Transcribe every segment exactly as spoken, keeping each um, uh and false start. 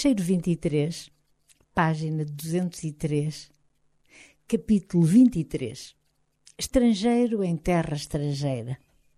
Cheiro vinte e três, página duzentos e três, capítulo vinte e três. Estrangeiro em terra estrangeira.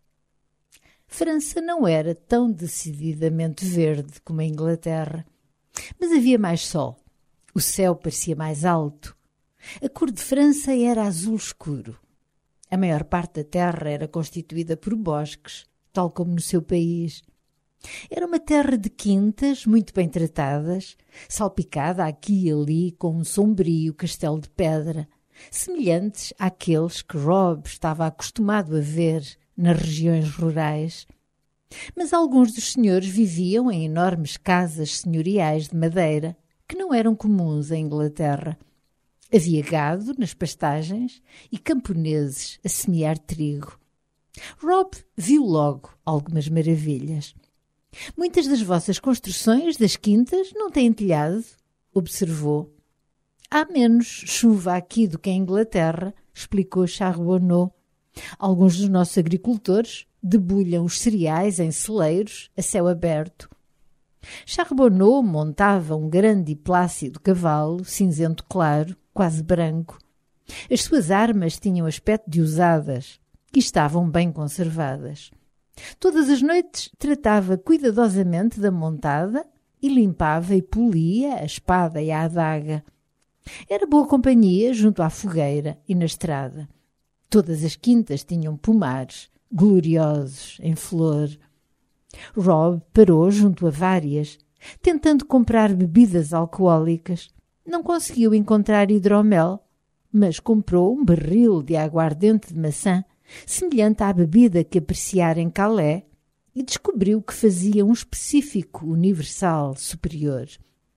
França não era tão decididamente verde como a Inglaterra, mas havia mais sol. O céu parecia mais alto. A cor de França era azul escuro. A maior parte da terra era constituída por bosques, tal como no seu país. Era uma terra de quintas muito bem tratadas, salpicada aqui e ali com um sombrio castelo de pedra, semelhantes àqueles que Rob estava acostumado a ver nas regiões rurais. Mas alguns dos senhores viviam em enormes casas senhoriais de madeira, que não eram comuns em Inglaterra. Havia gado nas pastagens e camponeses a semear trigo. Rob viu logo algumas maravilhas. Muitas das vossas construções das quintas não têm telhado, observou. Há menos chuva aqui do que em Inglaterra, explicou Charbonneau. Alguns dos nossos agricultores debulham os cereais em celeiros a céu aberto. Charbonneau montava um grande e plácido cavalo, cinzento claro, quase branco. As suas armas tinham aspecto de usadas e estavam bem conservadas. Todas as noites tratava cuidadosamente da montada e limpava e polia a espada e a adaga. Era boa companhia junto à fogueira e na estrada. Todas as quintas tinham pomares, gloriosos, em flor. Rob parou junto a várias, tentando comprar bebidas alcoólicas. Não conseguiu encontrar hidromel, mas comprou um barril de aguardente de maçã, semelhante à bebida que apreciara em Calais, e descobriu que fazia um específico universal superior.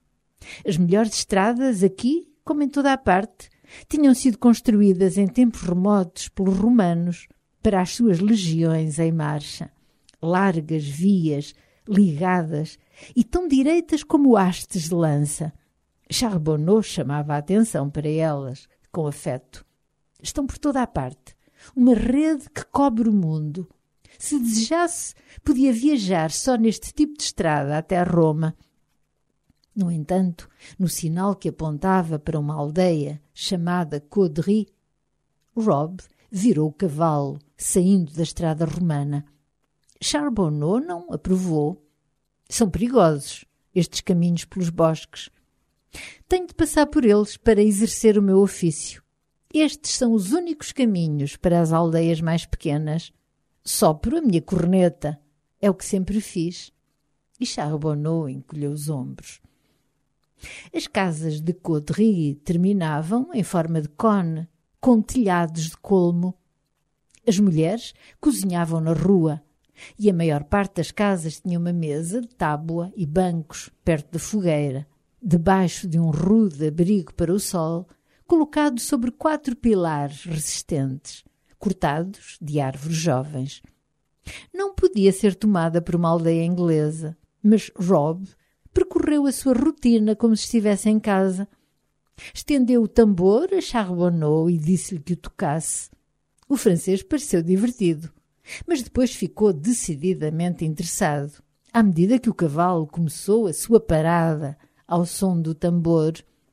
As melhores estradas aqui, como em toda a parte, tinham sido construídas em tempos remotos pelos romanos para as suas legiões em marcha. Largas vias, ligadas e tão direitas como hastes de lança. Charbonneau chamava a atenção para elas, com afeto. Estão por toda a parte. Uma rede que cobre o mundo. Se desejasse, podia viajar só neste tipo de estrada até Roma. No entanto, no sinal que apontava para uma aldeia chamada Caudry, Rob virou o cavalo, saindo da estrada romana. Charbonneau não aprovou. São perigosos, estes caminhos pelos bosques. Tenho de passar por eles para exercer o meu ofício. Estes são os únicos caminhos para as aldeias mais pequenas. Sopro a minha corneta. É o que sempre fiz. E Charbonneau encolheu os ombros. As casas de Caudry terminavam em forma de cone, com telhados de colmo. As mulheres cozinhavam na rua, e a maior parte das casas tinha uma mesa de tábua e bancos perto da fogueira, debaixo de um rude abrigo para o sol, colocado sobre quatro pilares resistentes, cortados de árvores jovens. Não podia ser tomada por uma aldeia inglesa, mas Rob percorreu a sua rotina como se estivesse em casa. Estendeu o tambor a Charbonneau e disse-lhe que o tocasse. O francês pareceu divertido, mas depois ficou decididamente interessado, à medida que o cavalo começou a sua parada ao som do tambor.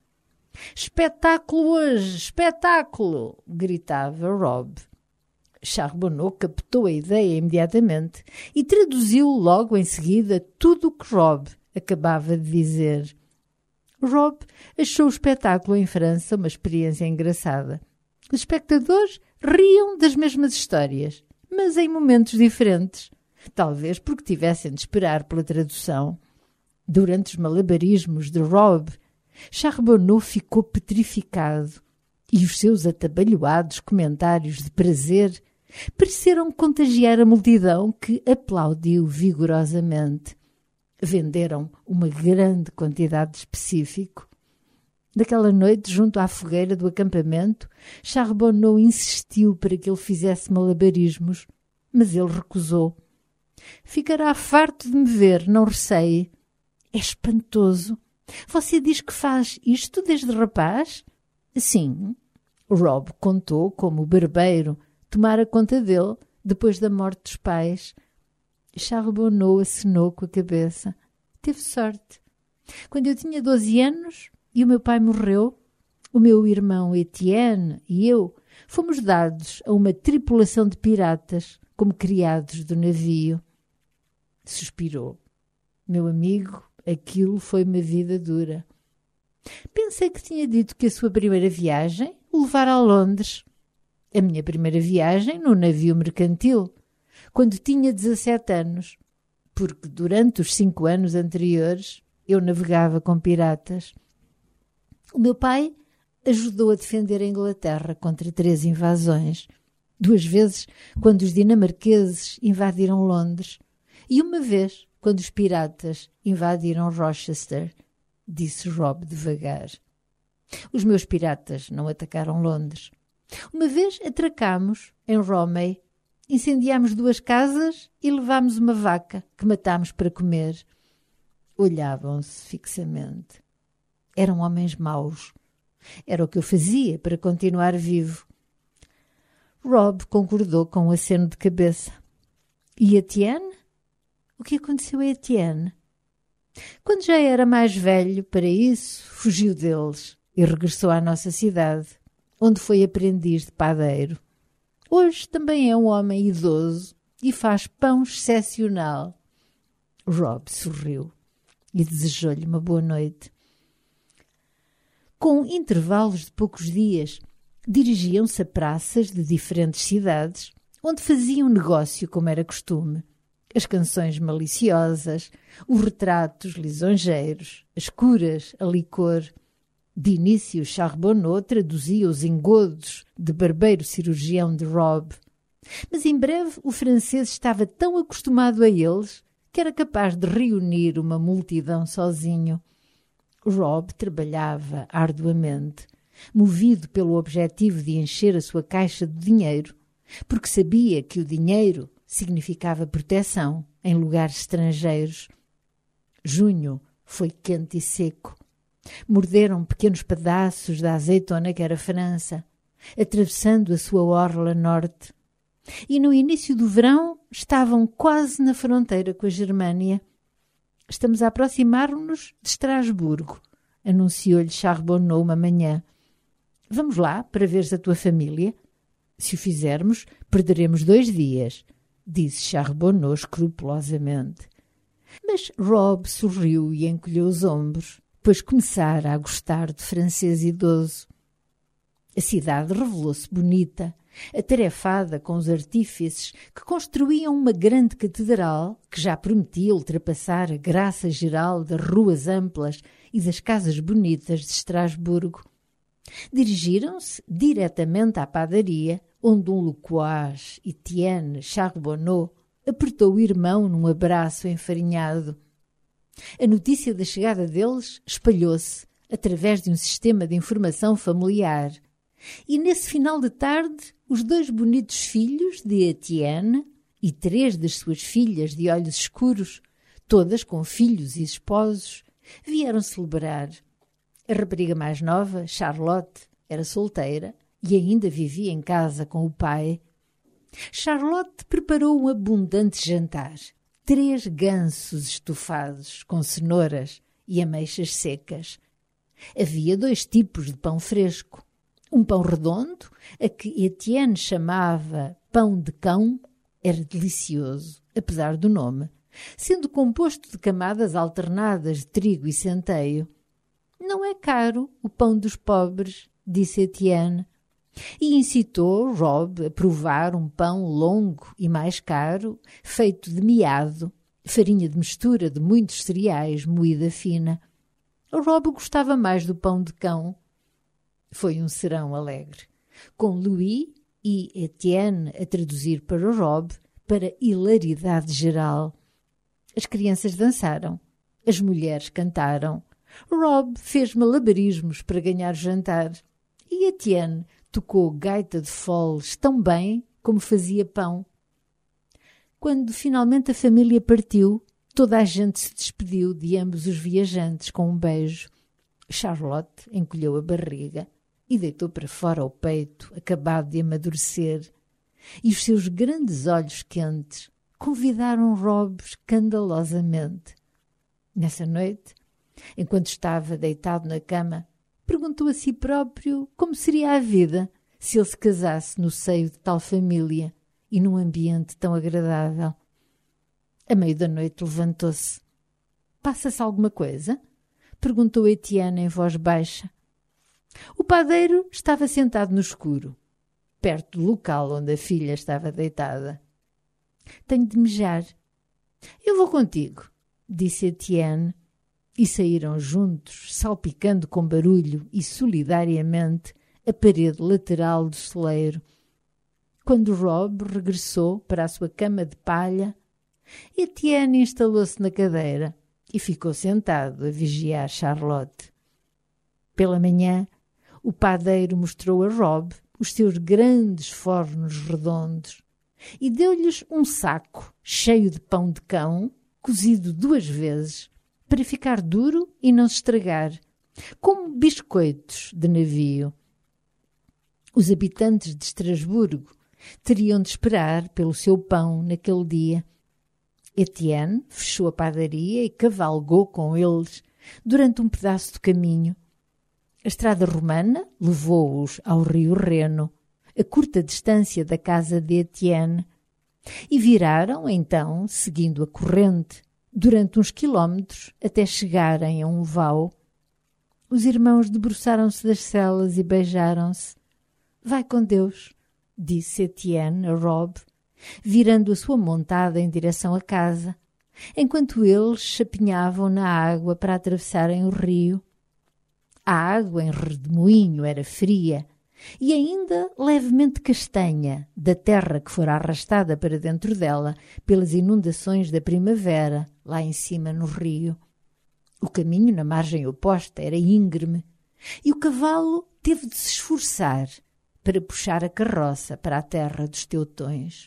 «Espetáculo hoje! Espetáculo!» gritava Rob. Charbonneau captou a ideia imediatamente e traduziu logo em seguida tudo o que Rob acabava de dizer. Rob achou o espetáculo em França uma experiência engraçada. Os espectadores riam das mesmas histórias, mas em momentos diferentes, talvez porque tivessem de esperar pela tradução. Durante os malabarismos de Rob, Charbonneau ficou petrificado e os seus atabalhoados comentários de prazer pareceram contagiar a multidão que aplaudiu vigorosamente. Venderam uma grande quantidade de específico. Naquela noite, junto à fogueira do acampamento, Charbonneau insistiu para que ele fizesse malabarismos, mas ele recusou. «Ficará farto de me ver, não receie. É espantoso. Você diz que faz isto desde rapaz?» «Sim.» Rob contou como o barbeiro tomara conta dele depois da morte dos pais. Charbonneau acenou com a cabeça. Teve sorte. Quando eu tinha doze anos e o meu pai morreu, o meu irmão Etienne e eu fomos dados a uma tripulação de piratas como criados do navio. Suspirou. Meu amigo, aquilo foi uma vida dura. Pensei que tinha dito que a sua primeira viagem o levara a Londres. A minha primeira viagem no navio mercantil, quando tinha dezassete anos, porque durante os cinco anos anteriores eu navegava com piratas. O meu pai ajudou a defender a Inglaterra contra três invasões. Duas vezes quando os dinamarqueses invadiram Londres e uma vez quando os piratas invadiram Rochester, disse Rob devagar. Os meus piratas não atacaram Londres. Uma vez atracámos em Romney, incendiámos duas casas e levámos uma vaca que matámos para comer. Olhavam-se fixamente. Eram homens maus. Era o que eu fazia para continuar vivo. Rob concordou com um aceno de cabeça. E Etienne? O que aconteceu a Etienne? Quando já era mais velho para isso, fugiu deles e regressou à nossa cidade, onde foi aprendiz de padeiro. Hoje também é um homem idoso e faz pão excepcional. Rob sorriu e desejou-lhe uma boa noite. Com intervalos de poucos dias, dirigiam-se a praças de diferentes cidades, onde faziam negócio como era costume. As canções maliciosas, os retratos lisonjeiros, as curas, a licor. De início, Charbonneau traduzia os engodos de barbeiro cirurgião de Rob. Mas em breve o francês estava tão acostumado a eles que era capaz de reunir uma multidão sozinho. Rob trabalhava arduamente, movido pelo objetivo de encher a sua caixa de dinheiro, porque sabia que o dinheiro significava proteção em lugares estrangeiros. Junho foi quente e seco. Morderam pequenos pedaços da azeitona que era França, atravessando a sua orla norte. E no início do verão estavam quase na fronteira com a Germânia. Estamos a aproximar-nos de Estrasburgo, anunciou-lhe Charbonneau uma manhã. Vamos lá para veres a tua família? Se o fizermos, perderemos dois dias, disse Charbonneau escrupulosamente. Mas Rob sorriu e encolheu os ombros, pois começara a gostar de francês idoso. A cidade revelou-se bonita, atarefada com os artífices que construíam uma grande catedral que já prometia ultrapassar a graça geral das ruas amplas e das casas bonitas de Estrasburgo. Dirigiram-se diretamente à padaria, onde um loquaz, Etienne Charbonneau, apertou o irmão num abraço enfarinhado. A notícia da chegada deles espalhou-se através de um sistema de informação familiar. E nesse final de tarde, os dois bonitos filhos de Etienne e três das suas filhas de olhos escuros, todas com filhos e esposos, vieram celebrar. A rapariga mais nova, Charlotte, era solteira e ainda vivia em casa com o pai. Charlotte preparou um abundante jantar. Três gansos estofados com cenouras e ameixas secas. Havia dois tipos de pão fresco. Um pão redondo, a que Etienne chamava pão de cão, era delicioso, apesar do nome, sendo composto de camadas alternadas de trigo e centeio. Não é caro o pão dos pobres, disse Etienne, e incitou Rob a provar um pão longo e mais caro, feito de miado, farinha de mistura de muitos cereais moída fina. Rob gostava mais do pão de cão. Foi um serão alegre, com Louis e Etienne a traduzir para Rob, para hilaridade geral. As crianças dançaram, as mulheres cantaram. Rob fez malabarismos para ganhar o jantar e Etienne tocou gaita de foles tão bem como fazia pão. Quando finalmente a família partiu, toda a gente se despediu de ambos os viajantes com um beijo. Charlotte encolheu a barriga e deitou para fora o peito, acabado de amadurecer, e os seus grandes olhos quentes convidaram Rob escandalosamente. Nessa noite, Enquanto estava deitado na cama, perguntou a si próprio como seria a vida se ele se casasse no seio de tal família e num ambiente tão agradável. A meio da noite levantou-se. «Passa-se alguma coisa?» perguntou Etienne em voz baixa. O padeiro estava sentado no escuro, perto do local onde a filha estava deitada. «Tenho de mejar.» «Eu vou contigo», disse Etienne, e saíram juntos, salpicando com barulho e solidariamente a parede lateral do celeiro. Quando Rob regressou para a sua cama de palha, Etienne instalou-se na cadeira e ficou sentado a vigiar Charlotte. Pela manhã, o padeiro mostrou a Rob os seus grandes fornos redondos e deu-lhes um saco cheio de pão de cão, cozido duas vezes, para ficar duro e não se estragar, como biscoitos de navio. Os habitantes de Estrasburgo teriam de esperar pelo seu pão naquele dia. Etienne fechou a padaria e cavalgou com eles durante um pedaço de caminho. A estrada romana levou-os ao rio Reno, a curta distância da casa de Etienne, e viraram, então, seguindo a corrente, durante uns quilómetros até chegarem a um vau. Os irmãos debruçaram-se das celas e beijaram-se. «Vai com Deus», disse Etienne a Rob, virando a sua montada em direção à casa, enquanto eles chapinhavam na água para atravessarem o rio. A água em redemoinho era fria e ainda levemente castanha da terra que fora arrastada para dentro dela pelas inundações da primavera, lá em cima no rio. O caminho na margem oposta era íngreme e o cavalo teve de se esforçar para puxar a carroça para a terra dos teutões.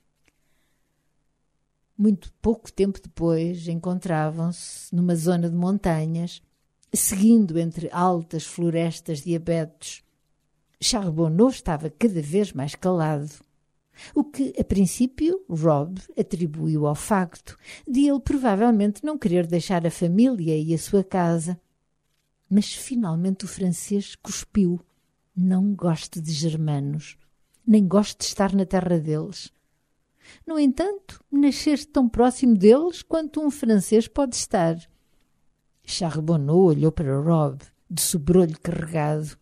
Muito pouco tempo depois encontravam-se numa zona de montanhas, seguindo entre altas florestas de abetos. Charbonneau estava cada vez mais calado, o que, a princípio, Rob atribuiu ao facto de ele provavelmente não querer deixar a família e a sua casa. Mas finalmente o francês cuspiu. Não gosto de germanos, nem gosto de estar na terra deles. No entanto, nasceste tão próximo deles quanto um francês pode estar. Charbonneau olhou para Rob, de sobrolho carregado.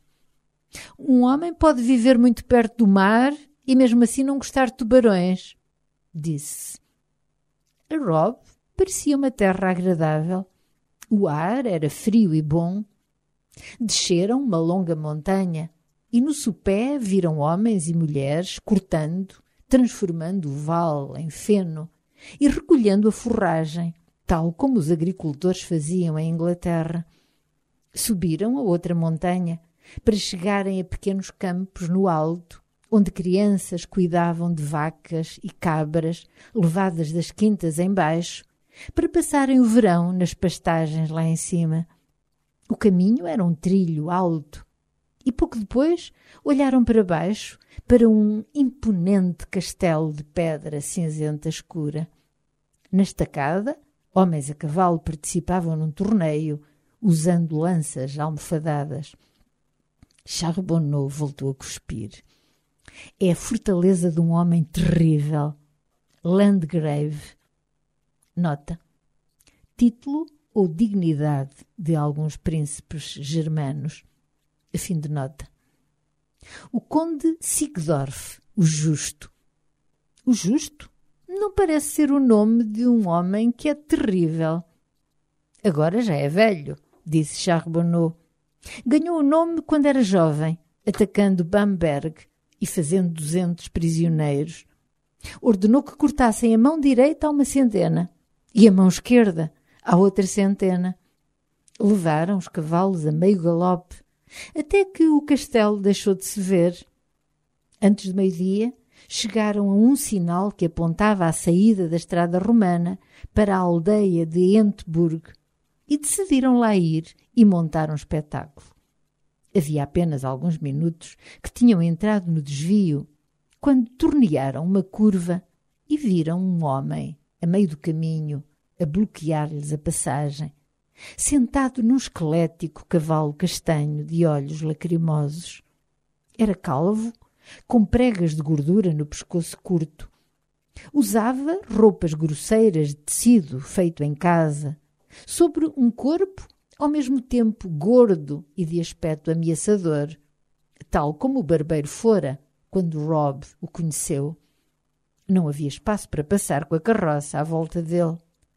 Um homem pode viver muito perto do mar e mesmo assim não gostar de tubarões, disse. A Rob parecia uma terra agradável. O ar era frio e bom. Desceram uma longa montanha e no sopé viram homens e mulheres cortando, transformando o vale em feno e recolhendo a forragem, tal como os agricultores faziam em Inglaterra. Subiram a outra montanha para chegarem a pequenos campos no alto, onde crianças cuidavam de vacas e cabras levadas das quintas em baixo, para passarem o verão nas pastagens lá em cima. O caminho era um trilho alto, e pouco depois olharam para baixo para um imponente castelo de pedra cinzenta escura. Na estacada, homens a cavalo participavam num torneio, usando lanças almofadadas. Charbonneau voltou a cuspir. É a fortaleza de um homem terrível. Landgrave. Nota. Título ou dignidade de alguns príncipes germanos. Fim de nota. O conde Sigdorf, o Justo. O Justo não parece ser o nome de um homem que é terrível. Agora já é velho, disse Charbonneau. Ganhou o nome quando era jovem, atacando Bamberg e fazendo duzentos prisioneiros. Ordenou que cortassem a mão direita a uma centena e a mão esquerda a outra centena. Levaram os cavalos a meio galope, até que o castelo deixou de se ver. Antes de meio-dia, chegaram a um sinal que apontava à saída da estrada romana para a aldeia de Entburg e decidiram lá ir e montar um espetáculo. Havia apenas alguns minutos que tinham entrado no desvio, quando tornearam uma curva e viram um homem, a meio do caminho, a bloquear-lhes a passagem, sentado num esquelético cavalo castanho de olhos lacrimosos. Era calvo, com pregas de gordura no pescoço curto. Usava roupas grosseiras de tecido feito em casa, sobre um corpo ao mesmo tempo gordo e de aspecto ameaçador, tal como o barbeiro fora quando Rob o conheceu. Não havia espaço para passar com a carroça à volta dele.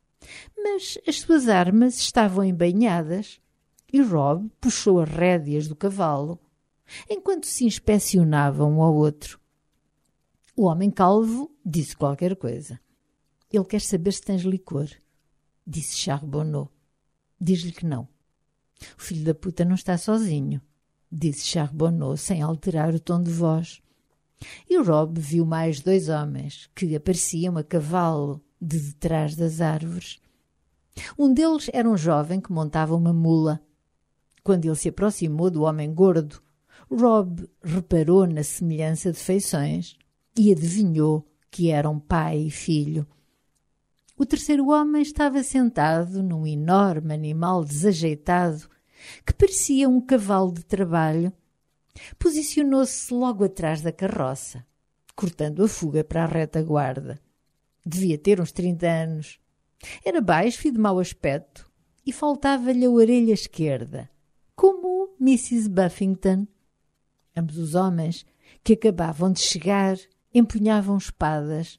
Mas as suas armas estavam embainhadas e Rob puxou as rédeas do cavalo, enquanto se inspecionavam um ao outro. O homem calvo disse qualquer coisa. Ele quer saber se tens licor, disse Charbonneau. Diz-lhe que não. O filho da puta não está sozinho, disse Charbonneau sem alterar o tom de voz. E Rob viu mais dois homens que apareciam a cavalo de detrás das árvores. Um deles era um jovem que montava uma mula. Quando ele se aproximou do homem gordo, Rob reparou na semelhança de feições e adivinhou que eram pai e filho. O terceiro homem estava sentado num enorme animal desajeitado que parecia um cavalo de trabalho. Posicionou-se logo atrás da carroça, cortando a fuga para a retaguarda. Devia ter uns trinta anos. Era baixo e de mau aspecto e faltava-lhe a orelha esquerda, como missus Buffington. Ambos os homens, que acabavam de chegar, empunhavam espadas.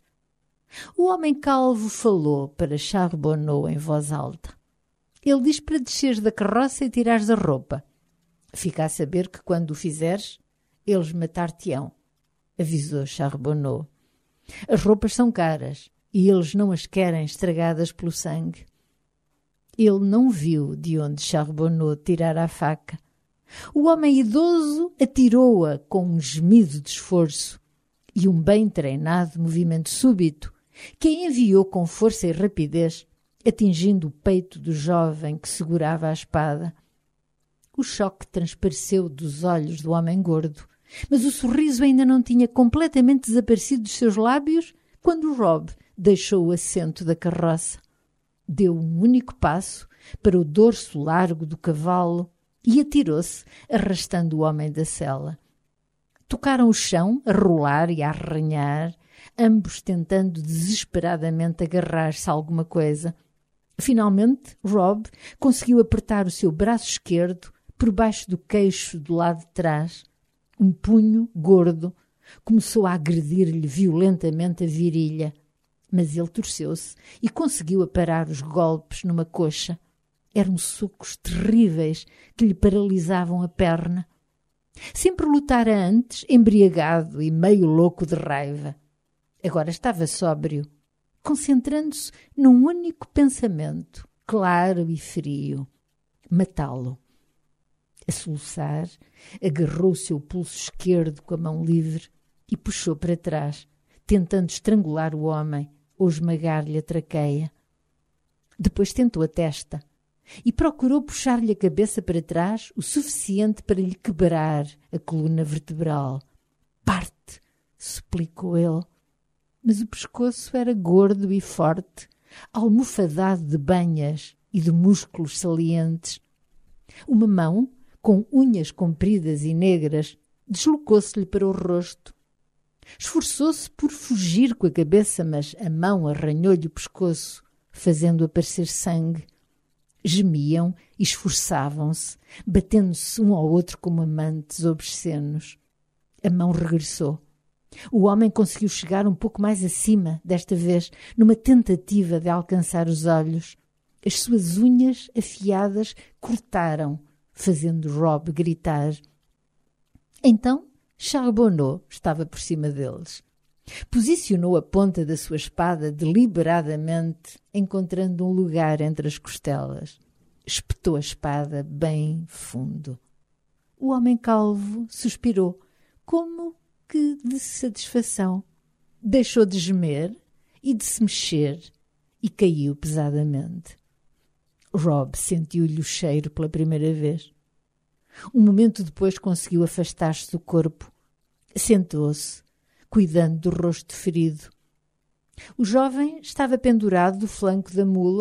O homem calvo falou para Charbonneau em voz alta. Ele diz para desceres da carroça e tirares a roupa. Fica a saber que quando o fizeres, eles matar-te-ão, avisou Charbonneau. As roupas são caras e eles não as querem estragadas pelo sangue. Ele não viu de onde Charbonneau tirara a faca. O homem idoso atirou-a com um gemido de esforço e um bem treinado movimento súbito que a enviou com força e rapidez, atingindo o peito do jovem que segurava a espada. O choque transpareceu dos olhos do homem gordo, mas o sorriso ainda não tinha completamente desaparecido dos seus lábios quando Rob deixou o assento da carroça. Deu um único passo para o dorso largo do cavalo e atirou-se, arrastando o homem da sela. Tocaram o chão, a rolar e a arranhar, ambos tentando desesperadamente agarrar-se a alguma coisa. Finalmente, Rob conseguiu apertar o seu braço esquerdo por baixo do queixo do lado de trás. Um punho gordo começou a agredir-lhe violentamente a virilha, mas ele torceu-se e conseguiu aparar os golpes numa coxa. Eram socos terríveis que lhe paralisavam a perna. Sempre lutara antes, embriagado e meio louco de raiva. Agora estava sóbrio, concentrando-se num único pensamento, claro e frio: matá-lo. A soluçar, agarrou o seu pulso esquerdo com a mão livre e puxou para trás, tentando estrangular o homem ou esmagar-lhe a traqueia. Depois tentou a testa e procurou puxar-lhe a cabeça para trás o suficiente para lhe quebrar a coluna vertebral. «Parte!» suplicou ele. Mas o pescoço era gordo e forte, almofadado de banhas e de músculos salientes. Uma mão, com unhas compridas e negras, deslocou-se-lhe para o rosto. Esforçou-se por fugir com a cabeça, mas a mão arranhou-lhe o pescoço, fazendo aparecer sangue. Gemiam e esforçavam-se, batendo-se um ao outro como amantes obscenos. A mão regressou. O homem conseguiu chegar um pouco mais acima, desta vez, numa tentativa de alcançar os olhos. As suas unhas afiadas cortaram, fazendo Rob gritar. Então, Charbonneau estava por cima deles. Posicionou a ponta da sua espada deliberadamente, encontrando um lugar entre as costelas. Espetou a espada bem fundo. O homem calvo suspirou, como que de satisfação. Deixou de gemer e de se mexer e caiu pesadamente. Rob sentiu-lhe o cheiro pela primeira vez. Um momento depois conseguiu afastar-se do corpo. Sentou-se, cuidando do rosto ferido. O jovem estava pendurado do flanco da mula,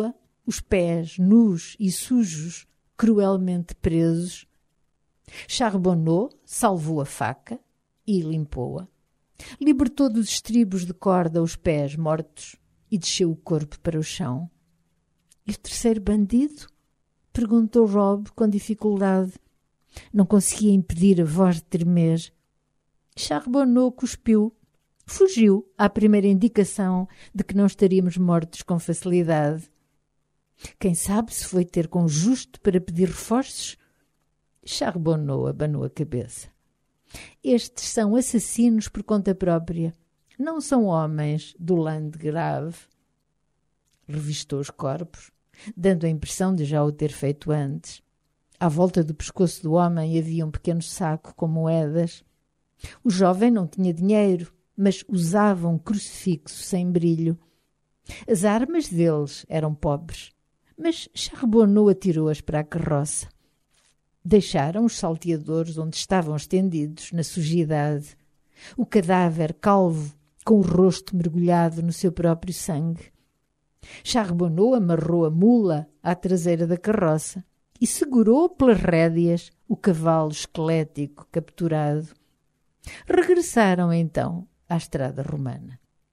os pés nus e sujos, cruelmente presos. Charbonneau salvou a faca e limpou-a. Libertou dos estribos de corda os pés mortos e desceu o corpo para o chão. E o terceiro bandido? Perguntou Rob com dificuldade. Não conseguia impedir a voz de tremer. Charbonneau cuspiu. Fugiu à primeira indicação de que não estaríamos mortos com facilidade. Quem sabe se foi ter com o justo para pedir reforços? Charbonneau abanou a cabeça. Estes são assassinos por conta própria. Não são homens do Landgrave. Revistou os corpos, dando a impressão de já o ter feito antes. À volta do pescoço do homem havia um pequeno saco com moedas. O jovem não tinha dinheiro, mas usava um crucifixo sem brilho. As armas deles eram pobres, mas Charbonneau atirou-as para a carroça. Deixaram os salteadores onde estavam estendidos, na sujidade. O cadáver calvo, com o rosto mergulhado no seu próprio sangue. Charbonneau amarrou a mula à traseira da carroça e segurou pelas rédeas o cavalo esquelético capturado. Regressaram então à estrada romana.